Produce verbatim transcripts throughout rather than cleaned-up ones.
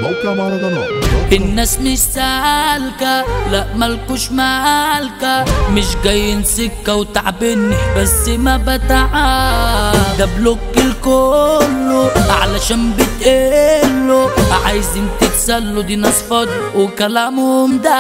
موقع مهرجانات. الناس مش سالكة، لا مالكوش مالكة، مش جايين سكة وتعبني بس ما بتعب. ده بلوك الكله علشان بتقله، عايزين تتسلوا، دي ناس فاضي وكلامهم ده.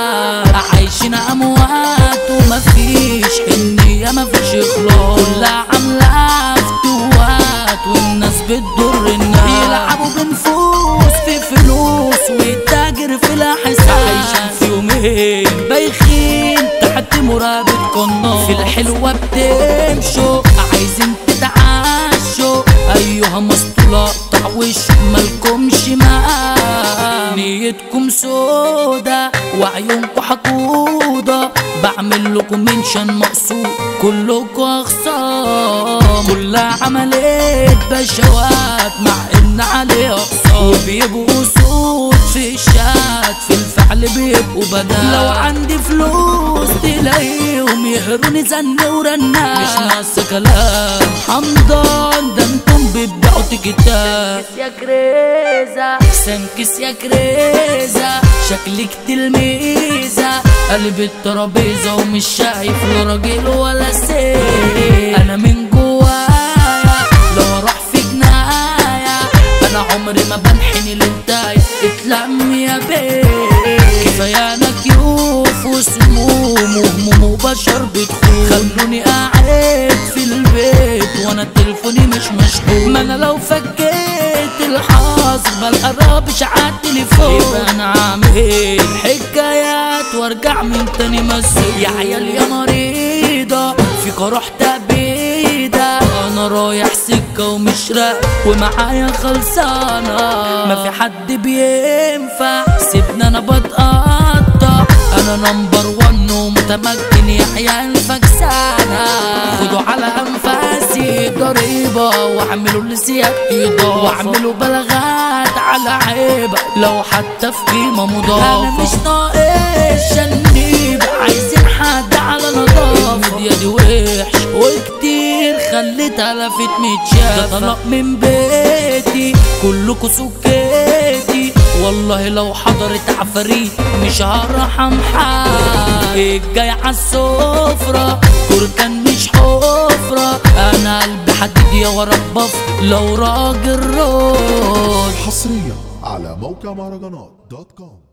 عايشين اموات ومفيش حنية مفيش اخلاص، كلها عاملة فتوات والناس بتضر الناس. يلعبوا بنفوس في فلوس ويتاجر في الاحسان، عايشين في يومين بايخين تحت مراقبة قناص. في الحلوة بتمشوا عايزين تتعاشوا، ايها مسطولة اقطع وش مالكمش مقام. نيتكم سودا وعيونكم حقودة، بعمل لكم منشن مقصود كلكم اخصام. كلها عملية بشوات مع ان عليها اقسام، وبيبقوا صوت في الشات في الفعل بيبقوا بدل. لو عندي فلوس تلاقيهم يهروني زن ورنات، مش ناقص كلام حمضان، ده انتم بتبيعوا تيكيتات. يا كريزة سنكس يا كريزة، شكلك تلميذة، قلب الترابيزة ومش شايف لا راجل ولا سيف. انا من جوايا لو اروح في جناية، انا عمري ما بنحني للداية. اتلم يا بيه، كفايانا كيوف وسموم وهموم وبشر بتخون. خلوني قاعد في البيت وانا تليفوني مش مشحون، ما انا لو فكيت الحظ بلقى رابش عالتليفون. يبقى انا عامل حكايات وارجع من تاني مسؤول. يا عيال يا مريضة فيك رحت بيدا، انا رايح سكة ومش رايح ومعايا خلصانة. ما في حد بينفع سيبنا انا بتقطع، انا نمبر ون ومتمكن يا عيال فكسانة. خدوا على انفاسي ضريبة واعملوا لسياد اضافة، واعملوا بلاغات على عيبة لو حتى في قيمة مضافة. انا مش ناقص شنيب، عايزين حد على نظافة. الميديا دي وحش وكتير خليتها لفت متشافة. ده طلق من بيتي كلكوا سكيتي، والله لو حضرت عفاريت مش هرحم حد. الجاي عالسفرة كركان مش حفرة، انا قلبي حديد يا ورا البف لو راجل روح. حصريا على موقع مهرجانات دوت كوم.